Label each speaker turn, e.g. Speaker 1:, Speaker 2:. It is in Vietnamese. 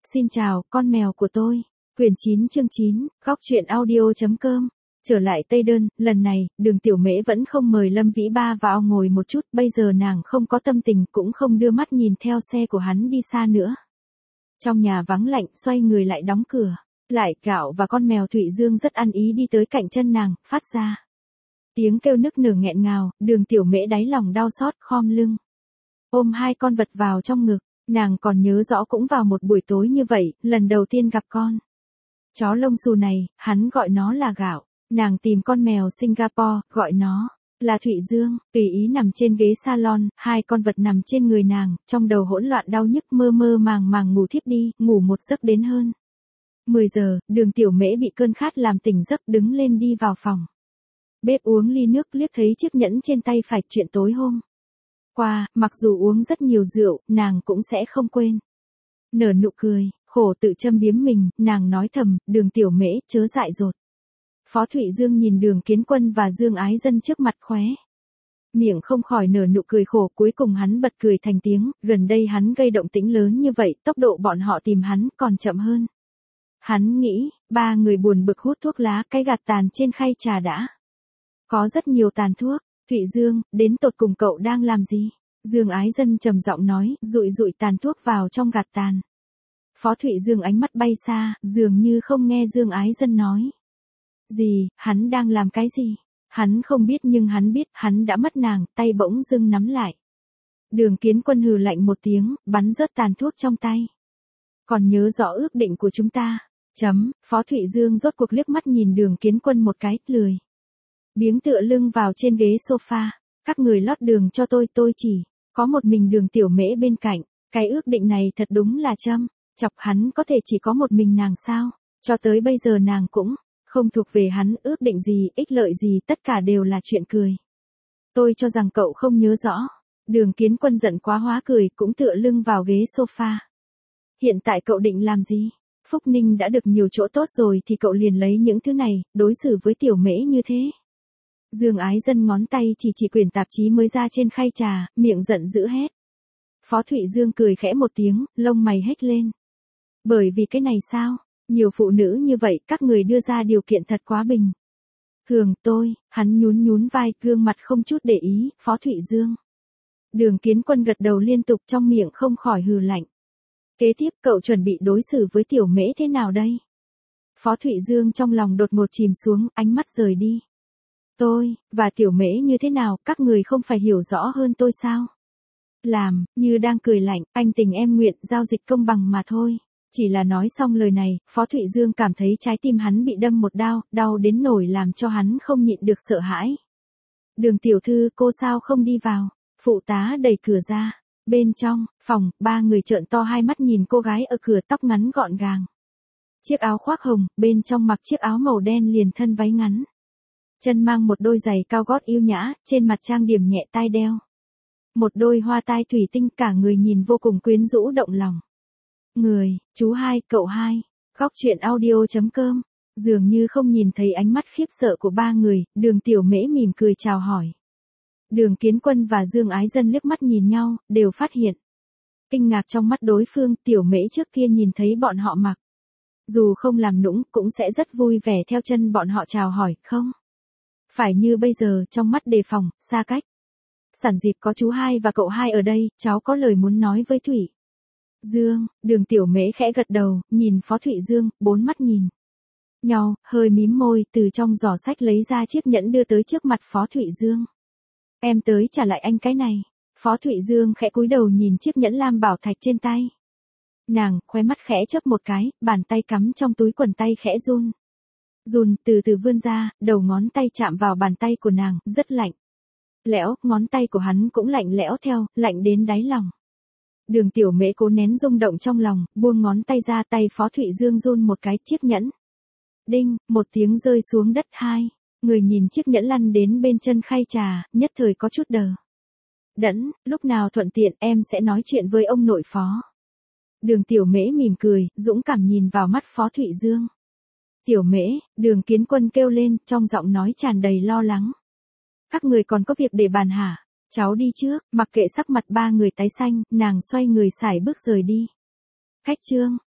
Speaker 1: Xin chào, con mèo của tôi. Quyển 9 chương 9, góc truyện audio.com. Trở lại Tây Đơn, lần này, Đường Tiểu Mễ vẫn không mời Lâm Vĩ Ba vào ngồi một chút, bây giờ nàng không có tâm tình cũng không đưa mắt nhìn theo xe của hắn đi xa nữa. Trong nhà vắng lạnh, xoay người lại đóng cửa. Lại Gạo và con mèo Thụy Dương rất ăn ý đi tới cạnh chân nàng, phát ra tiếng kêu nức nở nghẹn ngào. Đường Tiểu Mễ đáy lòng đau xót, khom lưng ôm hai con vật vào trong ngực. Nàng còn nhớ rõ cũng vào một buổi tối như vậy, lần đầu tiên gặp con chó lông xù này, hắn gọi nó là Gạo. Nàng tìm con mèo Singapore, gọi nó là Thụy Dương, tùy ý nằm trên ghế salon, hai con vật nằm trên người nàng, trong đầu hỗn loạn đau nhức, mơ mơ màng màng ngủ thiếp đi, ngủ một giấc đến hơn 10 giờ, Đường Tiểu Mễ bị cơn khát làm tỉnh giấc, đứng lên đi vào phòng bếp uống ly nước, liếc thấy chiếc nhẫn trên tay phải, chuyện tối hôm qua, mặc dù uống rất nhiều rượu, nàng cũng sẽ không quên. Nở nụ cười, khổ tự châm biếm mình, nàng nói thầm, Đường Tiểu Mễ, chớ dại dột. Phó Thụy Dương nhìn Đường Kiến Quân và Dương Ái Dân trước mặt khóe miệng không khỏi nở nụ cười khổ, cuối cùng hắn bật cười thành tiếng, gần đây hắn gây động tĩnh lớn như vậy, tốc độ bọn họ tìm hắn còn chậm hơn. Hắn nghĩ, ba người buồn bực hút thuốc lá, cái gạt tàn trên khay trà đã có rất nhiều tàn thuốc. Thụy Dương, đến tột cùng cậu đang làm gì? Dương Ái Dân trầm giọng nói, dụi dụi tàn thuốc vào trong gạt tàn. Phó Thụy Dương ánh mắt bay xa, dường như không nghe Dương Ái Dân nói gì, hắn đang làm cái gì? Hắn không biết nhưng hắn biết, hắn đã mất nàng, tay bỗng dưng nắm lại. Đường Kiến Quân hừ lạnh một tiếng, bắn rớt tàn thuốc trong tay. Còn nhớ rõ ước định của chúng ta. Phó Thụy Dương rốt cuộc liếc mắt nhìn Đường Kiến Quân một cái, lười biếng tựa lưng vào trên ghế sofa. Các người lót đường cho tôi chỉ có một mình Đường Tiểu Mễ bên cạnh. Cái ước định này thật đúng là chọc hắn, có thể chỉ có một mình nàng sao? Cho tới bây giờ nàng cũng không thuộc về hắn, ước định gì, ích lợi gì, tất cả đều là chuyện cười. Tôi cho rằng cậu không nhớ rõ. Đường Kiến Quân giận quá hóa cười, cũng tựa lưng vào ghế sofa. Hiện tại cậu định làm gì? Phúc Ninh đã được nhiều chỗ tốt rồi thì cậu liền lấy những thứ này, đối xử với Tiểu Mễ như thế. Dương Ái Dân ngón tay chỉ quyển tạp chí mới ra trên khay trà, miệng giận dữ hét. Phó Thụy Dương cười khẽ một tiếng, lông mày hét lên. Bởi vì cái này sao? Nhiều phụ nữ như vậy, các người đưa ra điều kiện thật quá bình thường. Hắn nhún vai, gương mặt không chút để ý, Phó Thụy Dương. Đường Kiến Quân gật đầu liên tục, trong miệng không khỏi hừ lạnh. Kế tiếp, cậu chuẩn bị đối xử với Tiểu Mễ thế nào đây? Phó Thụy Dương trong lòng đột ngột chìm xuống, ánh mắt rời đi. Tôi và Tiểu Mễ như thế nào, các người không phải hiểu rõ hơn tôi sao? Làm như đang cười lạnh, anh tình em nguyện, giao dịch công bằng mà thôi. Chỉ là nói xong lời này, Phó Thụy Dương cảm thấy trái tim hắn bị đâm một đao, đau đến nỗi làm cho hắn không nhịn được sợ hãi. Đường tiểu thư, cô sao không đi vào? Phụ tá đẩy cửa ra. Bên trong phòng, ba người trợn to hai mắt nhìn cô gái ở cửa, tóc ngắn gọn gàng. Chiếc áo khoác hồng, bên trong mặc chiếc áo màu đen liền thân váy ngắn. Chân mang một đôi giày cao gót yêu nhã, trên mặt trang điểm nhẹ, tai đeo một đôi hoa tai thủy tinh, cả người nhìn vô cùng quyến rũ động lòng. Chú hai, cậu hai. Góc truyện audio.com. Dường như không nhìn thấy ánh mắt khiếp sợ của ba người, Đường Tiểu Mễ mỉm cười chào hỏi. Đường Kiến Quân và Dương Ái Dân liếc mắt nhìn nhau, đều phát hiện kinh ngạc trong mắt đối phương. Tiểu Mễ trước kia nhìn thấy bọn họ mặc dù không làm nũng, cũng sẽ rất vui vẻ theo chân bọn họ chào hỏi, không phải như bây giờ, trong mắt đề phòng, xa cách. Sẵn dịp có chú hai và cậu hai ở đây, cháu có lời muốn nói với Thụy Dương. Đường Tiểu Mễ khẽ gật đầu, nhìn Phó Thụy Dương, bốn mắt nhìn nhau, hơi mím môi, từ trong giỏ sách lấy ra chiếc nhẫn đưa tới trước mặt Phó Thụy Dương. Em tới trả lại anh cái này. Phó Thụy Dương khẽ cúi đầu nhìn chiếc nhẫn lam bảo thạch trên tay nàng, khóe mắt khẽ chớp một cái, bàn tay cắm trong túi quần tay khẽ run, từ từ vươn ra, đầu ngón tay chạm vào bàn tay của nàng, rất lạnh lẽo, ngón tay của hắn cũng lạnh lẽo theo, lạnh đến đáy lòng. Đường Tiểu Mễ cố nén rung động trong lòng, buông ngón tay ra, tay Phó Thụy Dương run một cái, chiếc nhẫn đinh một tiếng rơi xuống đất. Hai người nhìn chiếc nhẫn lăn đến bên chân khay trà, nhất thời có chút đờ đẫn. Lúc nào thuận tiện em sẽ nói chuyện với ông nội Phó. Đường Tiểu Mễ mỉm cười, dũng cảm nhìn vào mắt Phó Thụy Dương. Tiểu Mễ, Đường Kiến Quân kêu lên, trong giọng nói tràn đầy lo lắng. Các người còn có việc để bàn hả? Cháu đi trước. Mặc kệ sắc mặt ba người tái xanh, nàng xoay người sải bước rời đi. Khách trương,